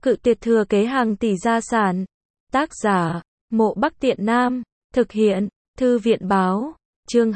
Cự tuyệt thừa kế hàng tỷ gia sản. Tác giả, Mộ Bắc Tiện Nam. Thực hiện, Thư viện báo. Chương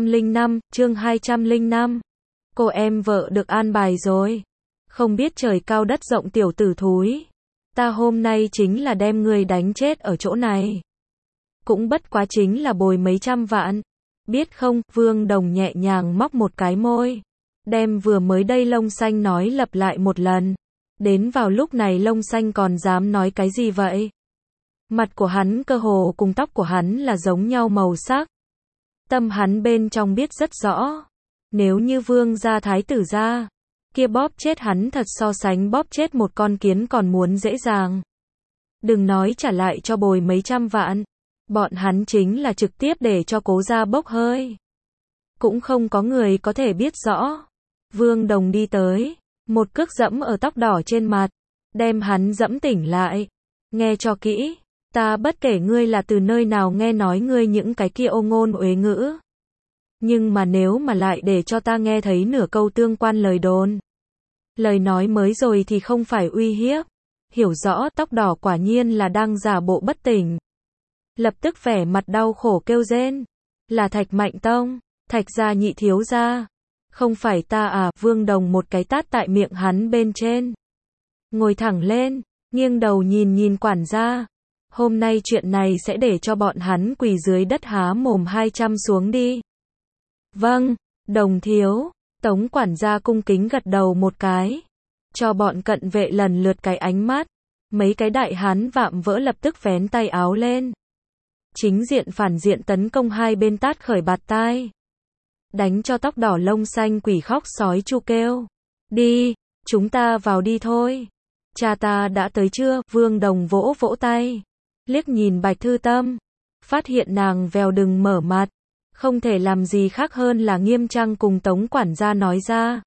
205. Cô em vợ được an bài rồi. Không biết trời cao đất rộng tiểu tử thúi. Ta hôm nay chính là đem ngươi đánh chết ở chỗ này. Cũng bất quá chính là bồi mấy trăm vạn. Biết không, Vương Đồng nhẹ nhàng móc một cái môi. Đem vừa mới đây lông xanh nói lặp lại một lần. Đến vào lúc này lông xanh còn dám nói cái gì vậy? Mặt của hắn cơ hồ cùng tóc của hắn là giống nhau màu sắc. Tâm hắn bên trong biết rất rõ. Nếu như Vương gia thái tử gia, kia bóp chết hắn thật so sánh bóp chết một con kiến còn muốn dễ dàng. Đừng nói trả lại cho bồi mấy trăm vạn. Bọn hắn chính là trực tiếp để cho cố gia bốc hơi. Cũng không có người có thể biết rõ. Vương Đồng đi tới, một cước dẫm ở tóc đỏ trên mặt, đem hắn dẫm tỉnh lại. Nghe cho kỹ, ta bất kể ngươi là từ nơi nào nghe nói ngươi những cái kia ô ngôn uế ngữ. Nhưng mà nếu mà lại để cho ta nghe thấy nửa câu tương quan lời đồn. Lời nói mới rồi thì không phải uy hiếp. Hiểu rõ tóc đỏ quả nhiên là đang giả bộ bất tỉnh. Lập tức vẻ mặt đau khổ kêu rên. Là Thạch Mạnh Tông, Thạch gia nhị thiếu gia. Không phải ta à, Vương Đồng một cái tát tại miệng hắn bên trên. Ngồi thẳng lên, nghiêng đầu nhìn quản gia. Hôm nay chuyện này sẽ để cho bọn hắn quỳ dưới đất há mồm 200 xuống đi. Vâng, Đồng thiếu. Tống quản gia cung kính gật đầu một cái. Cho bọn cận vệ lần lượt cái ánh mắt. Mấy cái đại hán vạm vỡ lập tức vén tay áo lên. Chính diện phản diện tấn công hai bên tát khởi bạt tai. Đánh cho tóc đỏ lông xanh quỷ khóc sói chu kêu. Đi, chúng ta vào đi thôi. Cha ta đã tới chưa? Vương Đồng vỗ vỗ tay. Liếc nhìn Bạch Thư Tâm. Phát hiện nàng vèo đừng mở mặt. Không thể làm gì khác hơn là nghiêm trang cùng Tống quản gia nói ra.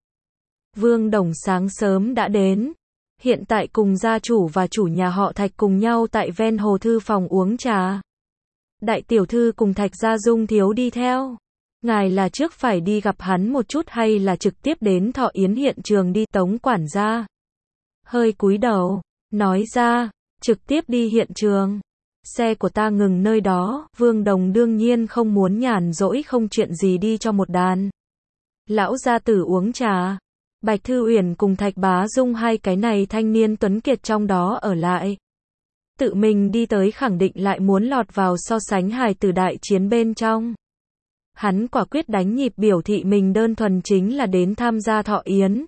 Vương Đồng sáng sớm đã đến. Hiện tại cùng gia chủ và chủ nhà họ Thạch cùng nhau tại ven hồ thư phòng uống trà. Đại tiểu thư cùng Thạch Gia Dung thiếu đi theo. Ngài là trước phải đi gặp hắn một chút hay là trực tiếp đến thọ yến hiện trường đi? Tống quản gia hơi cúi đầu, nói ra, trực tiếp đi hiện trường. Xe của ta ngừng nơi đó. Vương Đồng đương nhiên không muốn nhàn rỗi không chuyện gì đi cho một đàn lão gia tử uống trà. Bạch Thư Uyển cùng Thạch Bá Dung hai cái này thanh niên tuấn kiệt trong đó ở lại. Tự mình đi tới khẳng định lại muốn lọt vào so sánh hài tử đại chiến bên trong. Hắn quả quyết đánh nhịp biểu thị mình đơn thuần chính là đến tham gia thọ yến.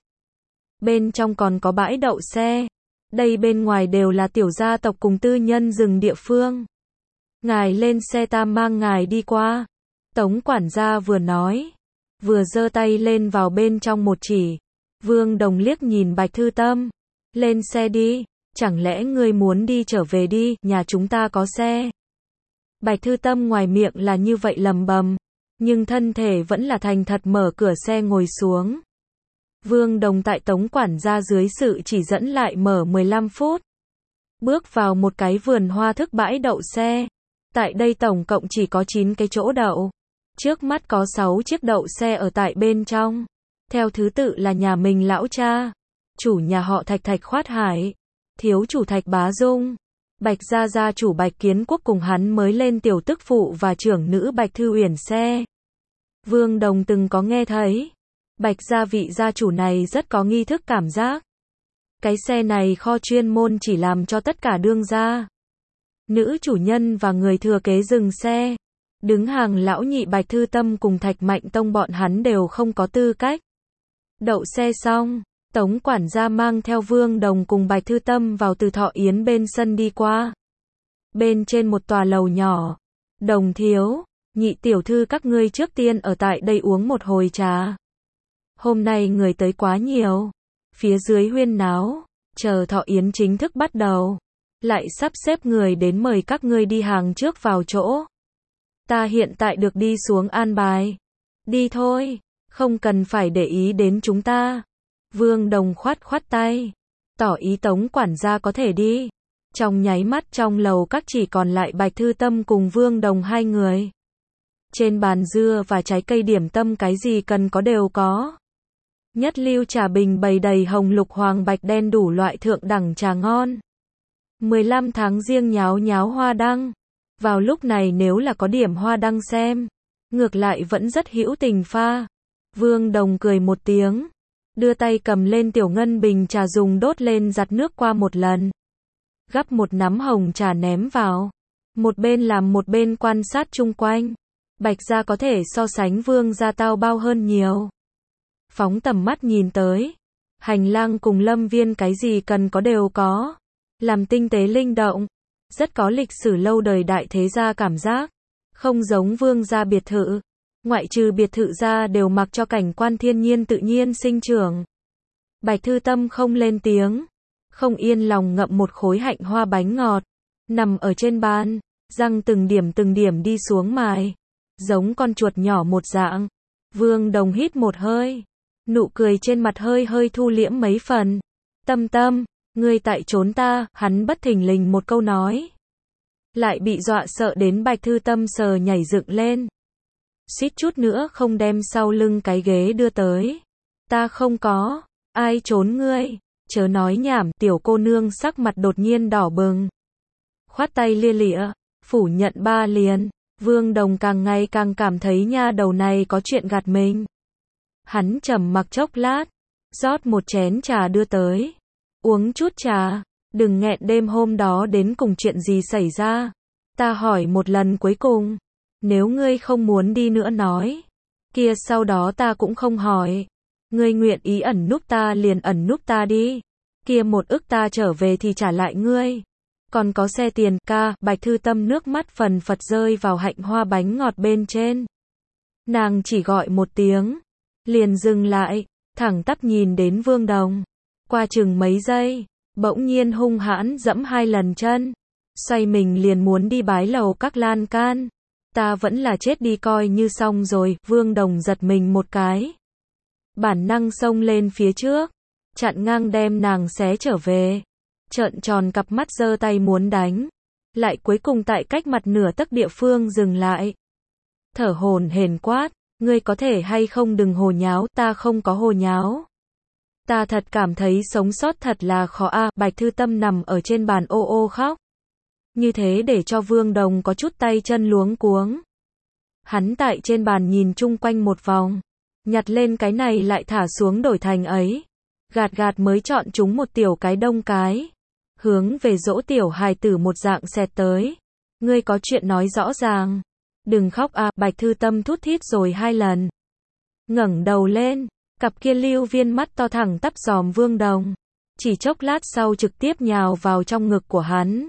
Bên trong còn có bãi đậu xe. Đây bên ngoài đều là tiểu gia tộc cùng tư nhân rừng địa phương. Ngài lên xe ta mang ngài đi qua. Tống quản gia vừa nói, vừa giơ tay lên vào bên trong một chỉ. Vương Đồng liếc nhìn Bạch Thư Tâm. Lên xe đi, chẳng lẽ ngươi muốn đi trở về đi, nhà chúng ta có xe. Bạch Thư Tâm ngoài miệng là như vậy lầm bầm, nhưng thân thể vẫn là thành thật mở cửa xe ngồi xuống. Vương Đồng tại Tống quản gia dưới sự chỉ dẫn lại mở 15 phút. Bước vào một cái vườn hoa thức bãi đậu xe. Tại đây tổng cộng chỉ có 9 cái chỗ đậu. Trước mắt có 6 chiếc đậu xe ở tại bên trong. Theo thứ tự là nhà mình lão cha, chủ nhà họ Thạch Thạch Khoát Hải, thiếu chủ Thạch Bá Dung, Bạch gia gia chủ Bạch Kiến Quốc cùng hắn mới lên tiểu tức phụ và trưởng nữ Bạch Thư Uyển xe. Vương Đồng từng có nghe thấy. Bạch gia vị gia chủ này rất có nghi thức cảm giác. Cái xe này kho chuyên môn chỉ làm cho tất cả đương gia, nữ chủ nhân và người thừa kế dừng xe. Đứng hàng lão nhị Bạch Thư Tâm cùng Thạch Mạnh Tông bọn hắn đều không có tư cách. Đậu xe xong, Tống quản gia mang theo Vương Đồng cùng Bạch Thư Tâm vào từ thọ yến bên sân đi qua. Bên trên một tòa lầu nhỏ. Đồng thiếu, nhị tiểu thư các ngươi trước tiên ở tại đây uống một hồi trà. Hôm nay người tới quá nhiều. Phía dưới huyên náo, chờ thọ yến chính thức bắt đầu. Lại sắp xếp người đến mời các ngươi đi hàng trước vào chỗ. Ta hiện tại được đi xuống an bài. Đi thôi, không cần phải để ý đến chúng ta. Vương Đồng khoát khoát tay, tỏ ý Tống quản gia có thể đi. Trong nháy mắt trong lầu các chỉ còn lại Bạch Thư Tâm cùng Vương Đồng hai người. Trên bàn dưa và trái cây điểm tâm cái gì cần có đều có. Nhất lưu trà bình bày đầy hồng lục hoàng bạch đen đủ loại thượng đẳng trà ngon. 15 tháng riêng nháo nháo hoa đăng. Vào lúc này nếu là có điểm hoa đăng xem, ngược lại vẫn rất hữu tình pha. Vương Đồng cười một tiếng, đưa tay cầm lên tiểu ngân bình trà dùng đốt lên giặt nước qua một lần. Gắp một nắm hồng trà ném vào. Một bên làm một bên quan sát chung quanh. Bạch gia có thể so sánh Vương gia tao bao hơn nhiều. Phóng tầm mắt nhìn tới. Hành lang cùng lâm viên cái gì cần có đều có. Làm tinh tế linh động. Rất có lịch sử lâu đời đại thế gia cảm giác. Không giống Vương gia biệt thự. Ngoại trừ biệt thự gia đều mặc cho cảnh quan thiên nhiên tự nhiên sinh trưởng. Bạch Thư Tâm không lên tiếng. Không yên lòng ngậm một khối hạnh hoa bánh ngọt. Nằm ở trên bàn. Răng từng điểm đi xuống mài. Giống con chuột nhỏ một dạng. Vương Đồng hít một hơi. Nụ cười trên mặt hơi hơi thu liễm mấy phần. Tâm Tâm, ngươi tại trốn ta, hắn bất thình lình một câu nói. Lại bị dọa sợ đến Bạch Thư Tâm sờ nhảy dựng lên. Suýt chút nữa không đem sau lưng cái ghế đưa tới. Ta không có, ai trốn ngươi, chớ nói nhảm, tiểu cô nương sắc mặt đột nhiên đỏ bừng. Khoát tay lia lịa, phủ nhận ba liền. Vương Đồng càng ngày càng cảm thấy nha đầu này có chuyện gạt mình. Hắn trầm mặc chốc lát, rót một chén trà đưa tới. Uống chút trà, đừng nghẹn đêm hôm đó đến cùng chuyện gì xảy ra. Ta hỏi một lần cuối cùng, nếu ngươi không muốn đi nữa nói, kia sau đó ta cũng không hỏi. Ngươi nguyện ý ẩn núp ta liền ẩn núp ta đi. Kia 1 ức ta trở về thì trả lại ngươi. Còn có xe tiền, ca, Bạch Thư Tâm nước mắt phần phật rơi vào hạnh hoa bánh ngọt bên trên. Nàng chỉ gọi một tiếng, liền dừng lại, thẳng tắp nhìn đến Vương Đồng. Qua chừng mấy giây, bỗng nhiên hung hãn dẫm 2 lần chân, xoay mình liền muốn đi bái lầu các lan can. Ta vẫn là chết đi coi như xong rồi. Vương Đồng giật mình một cái, bản năng xông lên phía trước, chặn ngang đem nàng xé trở về. Trợn tròn cặp mắt giơ tay muốn đánh, lại cuối cùng tại cách mặt nửa tấc địa phương dừng lại. Thở hổn hển quát, ngươi có thể hay không đừng hồ nháo. Ta không có hồ nháo. Ta thật cảm thấy sống sót thật là khó a. Bạch Thư Tâm nằm ở trên bàn ô ô khóc. Như thế để cho Vương Đồng có chút tay chân luống cuống. Hắn tại trên bàn nhìn chung quanh một vòng, nhặt lên cái này lại thả xuống đổi thành ấy. Gạt gạt mới chọn chúng một tiểu cái đông cái. Hướng về dỗ tiểu hài tử một dạng xẹt tới. Ngươi có chuyện nói rõ ràng. Đừng khóc a. Bạch Thư Tâm thút thít rồi 2 lần. Ngẩng đầu lên, cặp kia lưu viên mắt to thẳng tắp dòm Vương Đồng. Chỉ chốc lát sau trực tiếp nhào vào trong ngực của hắn.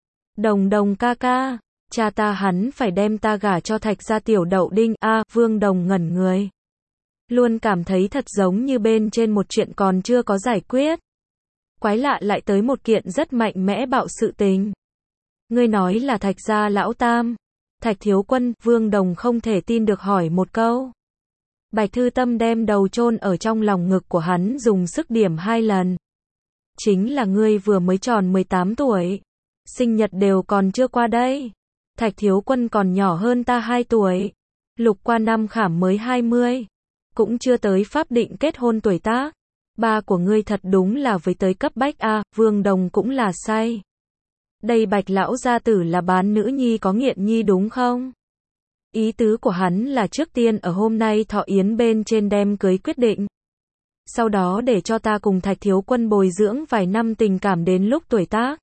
Đồng Đồng ca ca, cha ta hắn phải đem ta gả cho Thạch gia tiểu đậu đinh a. Vương Đồng ngẩn người. Luôn cảm thấy thật giống như bên trên một chuyện còn chưa có giải quyết. Quái lạ lại tới một kiện rất mạnh mẽ bạo sự tình. Ngươi nói là Thạch gia lão tam, Thạch thiếu quân. Vương Đồng không thể tin được hỏi một câu. Bạch Thư Tâm đem đầu chôn ở trong lòng ngực của hắn dùng sức điểm 2 lần. Chính là ngươi vừa mới tròn 18 tuổi. Sinh nhật đều còn chưa qua đây. Thạch thiếu quân còn nhỏ hơn ta 2 tuổi. Lục qua năm khảm mới 20. Cũng chưa tới pháp định kết hôn tuổi tác. Ba của ngươi thật đúng là với tới cấp bách a. Vương Đồng cũng là say. Đây Bạch lão gia tử là bán nữ nhi có nghiện nhi đúng không? Ý tứ của hắn là trước tiên ở hôm nay thọ yến bên trên đem cưới quyết định. Sau đó để cho ta cùng Thạch thiếu quân bồi dưỡng vài năm tình cảm đến lúc tuổi tác.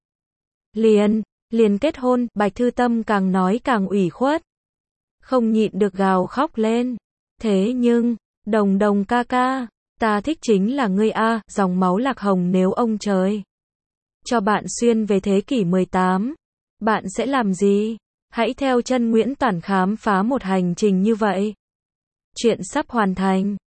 Liền kết hôn. Bạch Thư Tâm càng nói càng ủy khuất. Không nhịn được gào khóc lên. Thế nhưng, Đồng Đồng ca ca, ta thích chính là ngươi a. Dòng máu lạc hồng nếu ông trời cho bạn xuyên về thế kỷ 18, bạn sẽ làm gì? Hãy theo chân Nguyễn Toản khám phá một hành trình như vậy. Chuyện sắp hoàn thành.